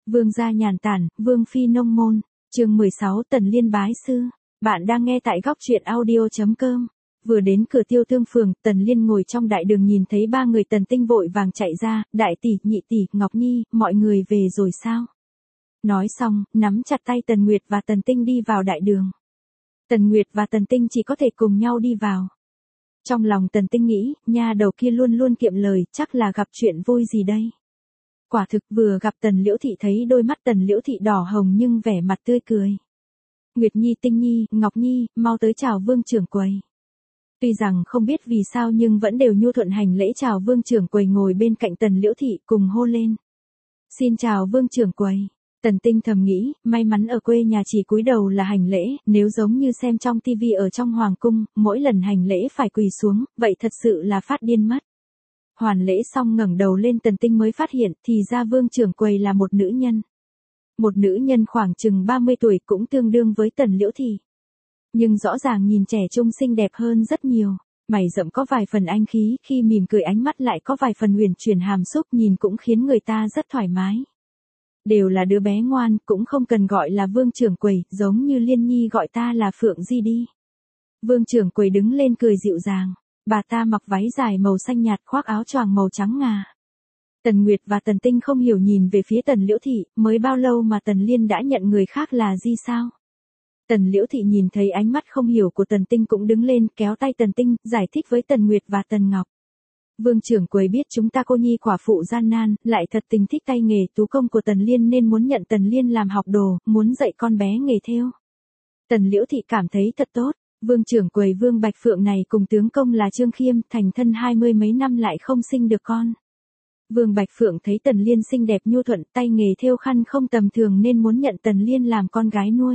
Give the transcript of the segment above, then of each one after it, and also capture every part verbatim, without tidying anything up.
Vương gia nhàn tản, vương phi nông môn, chương mười sáu Tần Liên bái sư. Bạn đang nghe tại góc truyện audio.com. Vừa đến cửa Tiêu Thương phường, Tần Liên ngồi trong đại đường nhìn thấy ba người Tần Tinh vội vàng chạy ra, đại tỷ, nhị tỷ, Ngọc Nhi, mọi người về rồi sao? Nói xong, nắm chặt tay Tần Nguyệt và Tần Tinh đi vào đại đường. Tần Nguyệt và Tần Tinh chỉ có thể cùng nhau đi vào. Trong lòng Tần Tinh nghĩ, nha đầu kia luôn luôn kiệm lời, chắc là gặp chuyện vui gì đây. Quả thực vừa gặp Tần Liễu Thị thấy đôi mắt Tần Liễu Thị đỏ hồng nhưng vẻ mặt tươi cười. Nguyệt Nhi, Tinh Nhi, Ngọc Nhi, mau tới chào Vương trưởng quầy. Tuy rằng không biết vì sao nhưng vẫn đều nhu thuận hành lễ chào Vương trưởng quầy ngồi bên cạnh Tần Liễu Thị cùng hô lên. Xin chào Vương trưởng quầy. Tần Tinh thầm nghĩ, may mắn ở quê nhà chỉ cúi đầu là hành lễ, nếu giống như xem trong tivi ở trong hoàng cung, mỗi lần hành lễ phải quỳ xuống, vậy thật sự là phát điên mất. Hoàn lễ xong ngẩng đầu lên Tần Tinh mới phát hiện thì ra Vương trưởng quầy là một nữ nhân. Một nữ nhân khoảng chừng ba mươi tuổi cũng tương đương với Tần Liễu Thị. Nhưng rõ ràng nhìn trẻ trung xinh đẹp hơn rất nhiều, mày rậm có vài phần anh khí, khi mỉm cười ánh mắt lại có vài phần huyền chuyển hàm xúc nhìn cũng khiến người ta rất thoải mái. Đều là đứa bé ngoan, cũng không cần gọi là Vương trưởng quầy, giống như Liên Nhi gọi ta là Phượng Di đi. Vương trưởng quầy đứng lên cười dịu dàng. Bà ta mặc váy dài màu xanh nhạt khoác áo choàng màu trắng ngà. Tần Nguyệt và Tần Tinh không hiểu nhìn về phía Tần Liễu Thị, mới bao lâu mà Tần Liên đã nhận người khác là gì sao? Tần Liễu Thị nhìn thấy ánh mắt không hiểu của Tần Tinh cũng đứng lên kéo tay Tần Tinh, giải thích với Tần Nguyệt và Tần Ngọc. Vương trưởng quầy biết chúng ta cô nhi quả phụ gian nan, lại thật tình thích tay nghề tú công của Tần Liên nên muốn nhận Tần Liên làm học đồ, muốn dạy con bé nghề thêu. Tần Liễu Thị cảm thấy thật tốt. Vương trưởng quầy Vương Bạch Phượng này cùng tướng công là Trương Khiêm, thành thân hai mươi mấy năm lại không sinh được con. Vương Bạch Phượng thấy Tần Liên xinh đẹp nhu thuận, tay nghề thêu khăn không tầm thường nên muốn nhận Tần Liên làm con gái nuôi.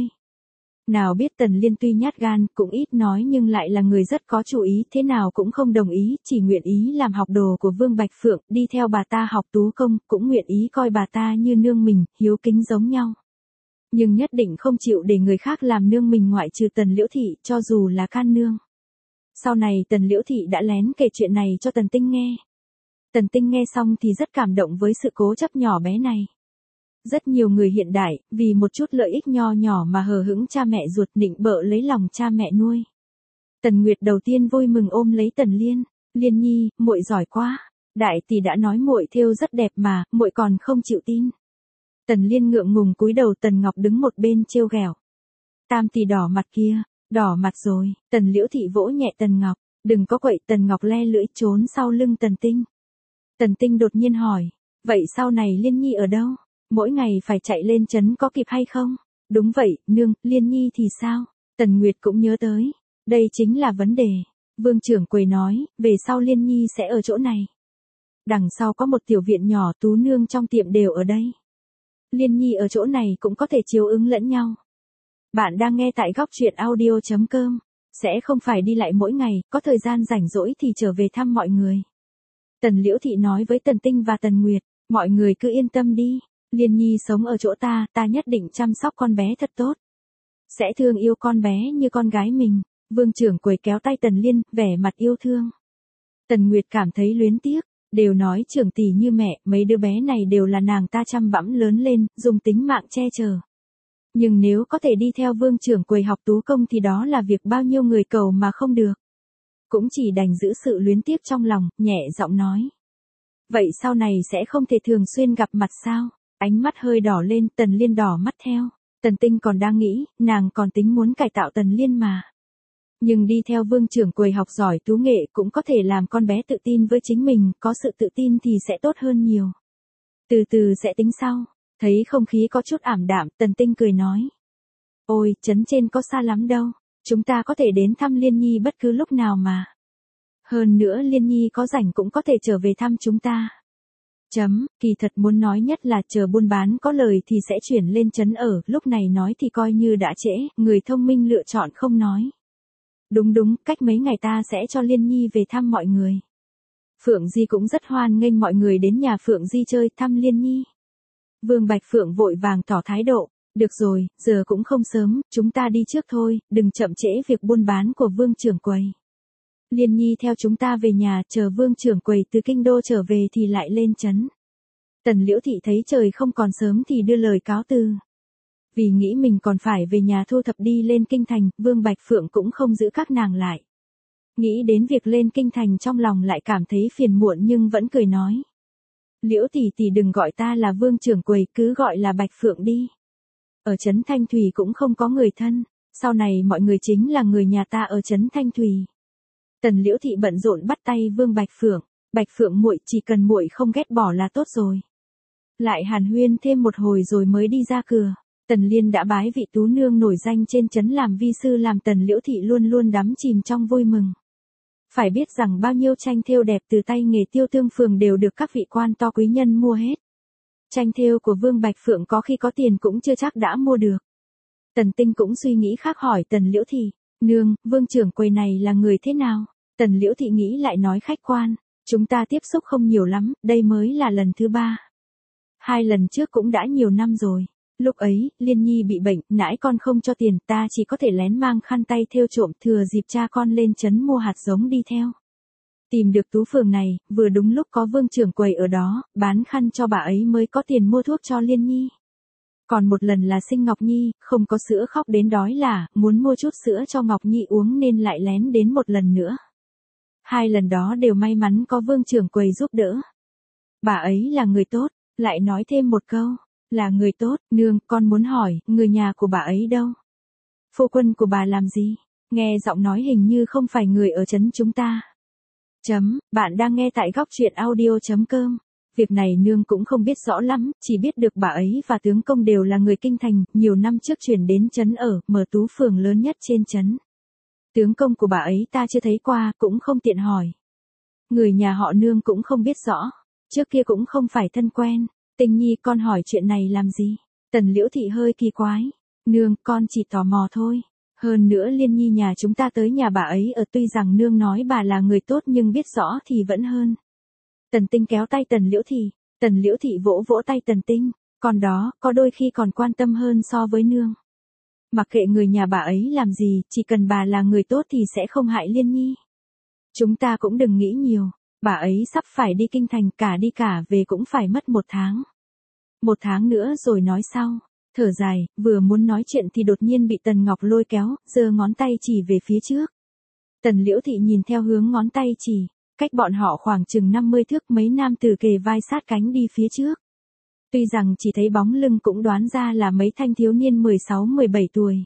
Nào biết Tần Liên tuy nhát gan, cũng ít nói nhưng lại là người rất có chủ ý, thế nào cũng không đồng ý, chỉ nguyện ý làm học đồ của Vương Bạch Phượng, đi theo bà ta học tú công, cũng nguyện ý coi bà ta như nương mình, hiếu kính giống nhau. Nhưng nhất định không chịu để người khác làm nương mình ngoại trừ Tần Liễu Thị, cho dù là can nương. Sau này Tần Liễu Thị đã lén kể chuyện này cho Tần Tinh nghe. Tần Tinh nghe xong thì rất cảm động với sự cố chấp nhỏ bé này. Rất nhiều người hiện đại, vì một chút lợi ích nho nhỏ mà hờ hững cha mẹ ruột nịnh bợ lấy lòng cha mẹ nuôi. Tần Nguyệt đầu tiên vui mừng ôm lấy Tần Liên. Liên Nhi, muội giỏi quá. Đại tỷ đã nói muội thêu rất đẹp mà, muội còn không chịu tin. Tần Liên ngượng ngùng cúi đầu. Tần Ngọc đứng một bên trêu ghẹo. Tam tỷ đỏ mặt kia, đỏ mặt rồi. Tần Liễu Thị vỗ nhẹ Tần Ngọc, đừng có quậy. Tần Ngọc le lưỡi trốn sau lưng Tần Tinh. Tần Tinh đột nhiên hỏi, vậy sau này Liên Nhi ở đâu? Mỗi ngày phải chạy lên trấn có kịp hay không? Đúng vậy, nương, Liên Nhi thì sao? Tần Nguyệt cũng nhớ tới. Đây chính là vấn đề. Vương trưởng quầy nói, về sau Liên Nhi sẽ ở chỗ này. Đằng sau có một tiểu viện nhỏ, tú nương trong tiệm đều ở đây. Liên Nhi ở chỗ này cũng có thể chiếu ứng lẫn nhau. Bạn đang nghe tại góc truyện audio.com. Sẽ không phải đi lại mỗi ngày, có thời gian rảnh rỗi thì trở về thăm mọi người. Tần Liễu Thị nói với Tần Tinh và Tần Nguyệt, mọi người cứ yên tâm đi. Liên Nhi sống ở chỗ ta, ta nhất định chăm sóc con bé thật tốt. Sẽ thương yêu con bé như con gái mình. Vương trưởng quầy kéo tay Tần Liên, vẻ mặt yêu thương. Tần Nguyệt cảm thấy luyến tiếc. Đều nói trưởng tỷ như mẹ, mấy đứa bé này đều là nàng ta chăm bẵm lớn lên, dùng tính mạng che chở. Nhưng nếu có thể đi theo Vương trưởng quầy học tú công thì đó là việc bao nhiêu người cầu mà không được. Cũng chỉ đành giữ sự luyến tiếc trong lòng, nhẹ giọng nói. Vậy sau này sẽ không thể thường xuyên gặp mặt sao? Ánh mắt hơi đỏ lên, Tần Liên đỏ mắt theo. Tần Tinh còn đang nghĩ, nàng còn tính muốn cải tạo Tần Liên mà. Nhưng đi theo Vương trưởng quầy học giỏi tú nghệ cũng có thể làm con bé tự tin với chính mình, có sự tự tin thì sẽ tốt hơn nhiều. Từ từ sẽ tính sau. Thấy không khí có chút ảm đạm, Tần Tinh cười nói. Ôi, trấn trên có xa lắm đâu. Chúng ta có thể đến thăm Liên Nhi bất cứ lúc nào mà. Hơn nữa Liên Nhi có rảnh cũng có thể trở về thăm chúng ta. Chấm, kỳ thật muốn nói nhất là chờ buôn bán có lời thì sẽ chuyển lên trấn ở, lúc này nói thì coi như đã trễ, người thông minh lựa chọn không nói. Đúng đúng, cách mấy ngày ta sẽ cho Liên Nhi về thăm mọi người. Phượng Di cũng rất hoan nghênh mọi người đến nhà Phượng Di chơi thăm Liên Nhi. Vương Bạch Phượng vội vàng tỏ thái độ, được rồi, giờ cũng không sớm, chúng ta đi trước thôi, đừng chậm trễ việc buôn bán của Vương trưởng quầy. Liên Nhi theo chúng ta về nhà, chờ Vương trưởng quầy từ kinh đô trở về thì lại lên trấn. Tần Liễu Thị thấy trời không còn sớm thì đưa lời cáo từ. Vì nghĩ mình còn phải về nhà thu thập đi lên kinh thành, Vương Bạch Phượng cũng không giữ các nàng lại. Nghĩ đến việc lên kinh thành trong lòng lại cảm thấy phiền muộn nhưng vẫn cười nói. Liễu tỷ tỷ đừng gọi ta là Vương trưởng quầy, cứ gọi là Bạch Phượng đi. Ở trấn Thanh Thủy cũng không có người thân, sau này mọi người chính là người nhà ta ở trấn Thanh Thủy. Tần Liễu Thị bận rộn bắt tay Vương Bạch Phượng, Bạch Phượng muội, chỉ cần muội không ghét bỏ là tốt rồi. Lại hàn huyên thêm một hồi rồi mới đi ra cửa. Tần Liên đã bái vị tú nương nổi danh trên trấn làm vi sư, làm Tần Liễu Thị luôn luôn đắm chìm trong vui mừng. Phải biết rằng bao nhiêu tranh thêu đẹp từ tay nghề Tiêu Tương Phường đều được các vị quan to quý nhân mua hết. Tranh thêu của Vương Bạch Phượng có khi có tiền cũng chưa chắc đã mua được. Tần Tinh cũng suy nghĩ khác hỏi Tần Liễu Thị, nương, Vương trưởng quầy này là người thế nào? Tần Liễu Thị nghĩ lại nói khách quan, chúng ta tiếp xúc không nhiều lắm, đây mới là lần thứ ba. Hai lần trước cũng đã nhiều năm rồi. Lúc ấy, Liên Nhi bị bệnh, nãi con không cho tiền, ta chỉ có thể lén mang khăn tay thêu trộm, thừa dịp cha con lên trấn mua hạt giống đi theo. Tìm được Tú Phường này, vừa đúng lúc có Vương trưởng quầy ở đó, bán khăn cho bà ấy mới có tiền mua thuốc cho Liên Nhi. Còn một lần là sinh Ngọc Nhi, không có sữa khóc đến đói là, muốn mua chút sữa cho Ngọc Nhi uống nên lại lén đến một lần nữa. Hai lần đó đều may mắn có Vương trưởng quầy giúp đỡ. Bà ấy là người tốt, lại nói thêm một câu. Là người tốt, nương, con muốn hỏi, người nhà của bà ấy đâu? Phu quân của bà làm gì? Nghe giọng nói hình như không phải người ở trấn chúng ta. Chấm, bạn đang nghe tại góc truyện audio chấm com. Việc này nương cũng không biết rõ lắm, chỉ biết được bà ấy và tướng công đều là người kinh thành, nhiều năm trước chuyển đến trấn ở, mở Tú Phường lớn nhất trên trấn. Tướng công của bà ấy ta chưa thấy qua, cũng không tiện hỏi. Người nhà họ nương cũng không biết rõ, trước kia cũng không phải thân quen. Tinh Nhi, con hỏi chuyện này làm gì? Tần Liễu Thị hơi kỳ quái. Nương, con chỉ tò mò thôi. Hơn nữa Liên Nhi nhà chúng ta tới nhà bà ấy ở, tuy rằng nương nói bà là người tốt nhưng biết rõ thì vẫn hơn. Tần Tinh kéo tay Tần Liễu Thị. Tần Liễu Thị vỗ vỗ tay Tần Tinh. Còn đó, có đôi khi còn quan tâm hơn so với nương. Mặc kệ người nhà bà ấy làm gì, chỉ cần bà là người tốt thì sẽ không hại Liên Nhi. Chúng ta cũng đừng nghĩ nhiều. Bà ấy sắp phải đi kinh thành, cả đi cả về cũng phải mất một tháng. Một tháng nữa rồi nói sau. Thở dài, vừa muốn nói chuyện thì đột nhiên bị Tần Ngọc lôi kéo, giơ ngón tay chỉ về phía trước. Tần Liễu Thị nhìn theo hướng ngón tay chỉ, cách bọn họ khoảng chừng năm mươi thước, mấy nam tử kề vai sát cánh đi phía trước. Tuy rằng chỉ thấy bóng lưng cũng đoán ra là mấy thanh thiếu niên mười sáu mười bảy tuổi.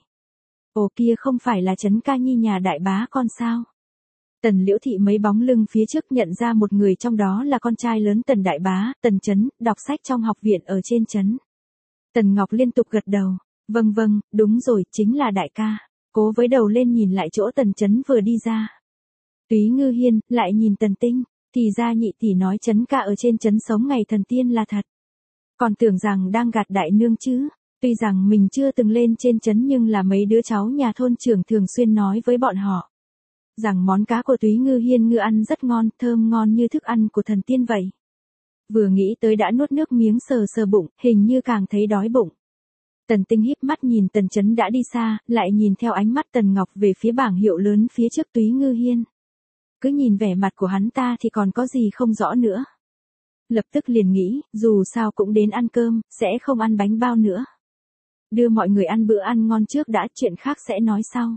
Ồ, kia không phải là Trấn Ca Nhi nhà đại bá con sao? Tần Liễu Thị mấy bóng lưng phía trước nhận ra một người trong đó là con trai lớn Tần đại bá, Tần Chấn, đọc sách trong học viện ở trên trấn. Tần Ngọc liên tục gật đầu, vâng vâng, đúng rồi, chính là đại ca. Cố với đầu lên nhìn lại chỗ Tần Chấn vừa đi ra. Túy Ngư Hiên, lại nhìn Tần Tinh, thì ra nhị tỷ nói Chấn ca ở trên trấn sống ngày thần tiên là thật. Còn tưởng rằng đang gạt đại nương chứ. Tuy rằng mình chưa từng lên trên trấn nhưng là mấy đứa cháu nhà thôn trưởng thường xuyên nói với bọn họ. Rằng món cá của Túy Ngư Hiên ngư ăn rất ngon, thơm ngon như thức ăn của thần tiên vậy. Vừa nghĩ tới đã nuốt nước miếng sờ sờ bụng, hình như càng thấy đói bụng. Tần Tinh híp mắt nhìn Tần Chấn đã đi xa, lại nhìn theo ánh mắt Tần Ngọc về phía bảng hiệu lớn phía trước Túy Ngư Hiên. Cứ nhìn vẻ mặt của hắn ta thì còn có gì không rõ nữa. Lập tức liền nghĩ, dù sao cũng đến ăn cơm, sẽ không ăn bánh bao nữa. Đưa mọi người ăn bữa ăn ngon trước đã, chuyện khác sẽ nói sau.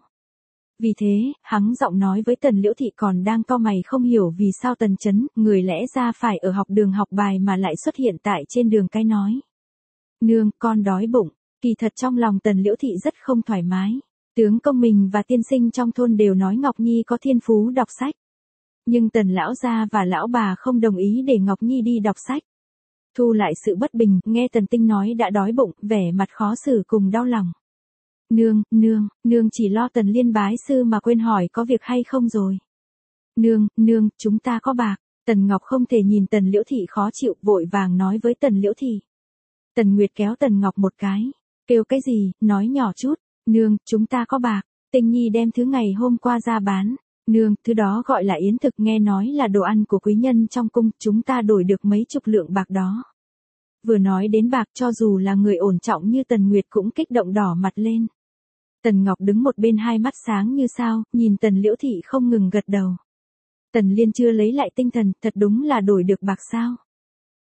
Vì thế, hắn giọng nói với Tần Liễu Thị còn đang cau mày không hiểu vì sao Tần Chấn, người lẽ ra phải ở học đường học bài mà lại xuất hiện tại trên đường cái nói. Nương, con đói bụng. Kỳ thật trong lòng Tần Liễu Thị rất không thoải mái. Tướng công mình và tiên sinh trong thôn đều nói Ngọc Nhi có thiên phú đọc sách. Nhưng Tần lão gia và lão bà không đồng ý để Ngọc Nhi đi đọc sách. Thu lại sự bất bình, nghe Tần Tinh nói đã đói bụng, vẻ mặt khó xử cùng đau lòng. Nương, nương, nương chỉ lo Tần Liên bái sư mà quên hỏi có việc hay không rồi. Nương, nương, chúng ta có bạc. Tần Ngọc không thể nhìn Tần Liễu Thị khó chịu, vội vàng nói với Tần Liễu Thị. Tần Nguyệt kéo Tần Ngọc một cái. Kêu cái gì, nói nhỏ chút. Nương, chúng ta có bạc. Tinh Nhi đem thứ ngày hôm qua ra bán. Nương, thứ đó gọi là yến thực, nghe nói là đồ ăn của quý nhân trong cung, chúng ta đổi được mấy chục lượng bạc đó. Vừa nói đến bạc, cho dù là người ổn trọng như Tần Nguyệt cũng kích động đỏ mặt lên. Tần Ngọc đứng một bên hai mắt sáng như sao, nhìn Tần Liễu Thị không ngừng gật đầu. Tần Liên chưa lấy lại tinh thần, thật đúng là đổi được bạc sao.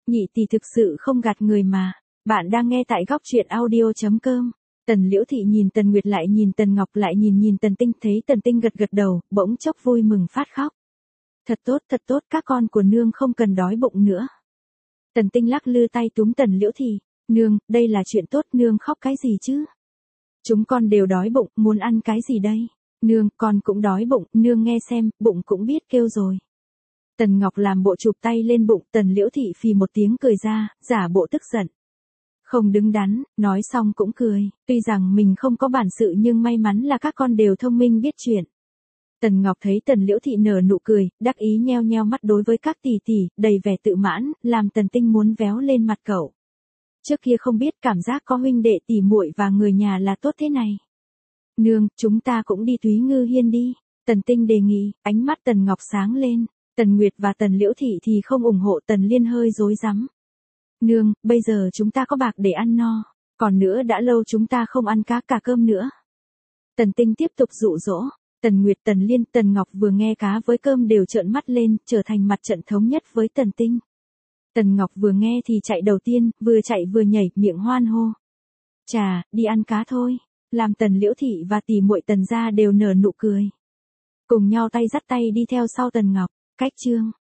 nhị tỷ thực sự không gạt người mà. Bạn đang nghe tại góc truyện audio.com. Tần Liễu Thị nhìn Tần Nguyệt lại nhìn Tần Ngọc lại nhìn nhìn Tần Tinh, thấy Tần Tinh gật gật đầu, bỗng chốc vui mừng phát khóc. Thật tốt, thật tốt, các con của nương không cần đói bụng nữa. Tần Tinh lắc lư tay túm Tần Liễu Thị, nương, đây là chuyện tốt, nương khóc cái gì chứ? Chúng con đều đói bụng, muốn ăn cái gì đây? Nương, con cũng đói bụng, nương nghe xem, bụng cũng biết kêu rồi. Tần Ngọc làm bộ chụp tay lên bụng, Tần Liễu Thị phì một tiếng cười ra, giả bộ tức giận. Không đứng đắn, nói xong cũng cười, tuy rằng mình không có bản sự nhưng may mắn là các con đều thông minh biết chuyện. Tần Ngọc thấy Tần Liễu Thị nở nụ cười, đắc ý nheo nheo mắt đối với các tỷ tỷ, đầy vẻ tự mãn, làm Tần Tinh muốn véo lên mặt cậu. Trước kia không biết cảm giác có huynh đệ tỷ muội và người nhà là tốt thế này. Nương, chúng ta cũng đi Túy Ngư Hiên đi. Tần Tinh đề nghị, ánh mắt Tần Ngọc sáng lên. Tần Nguyệt và Tần Liễu Thị thì không ủng hộ, Tần Liên hơi rối rắm. Nương, bây giờ chúng ta có bạc để ăn no. Còn nữa đã lâu chúng ta không ăn cá cả cơm nữa. Tần Tinh tiếp tục dụ dỗ. Tần Nguyệt, Tần Liên, Tần Ngọc vừa nghe cá với cơm đều trợn mắt lên, trở thành mặt trận thống nhất với Tần Tinh. Tần Ngọc vừa nghe thì chạy đầu tiên, vừa chạy vừa nhảy, miệng hoan hô. Chà, đi ăn cá thôi. Làm Tần Liễu Thị và tỷ muội Tần gia đều nở nụ cười. Cùng nhau tay dắt tay đi theo sau Tần Ngọc. Cách chương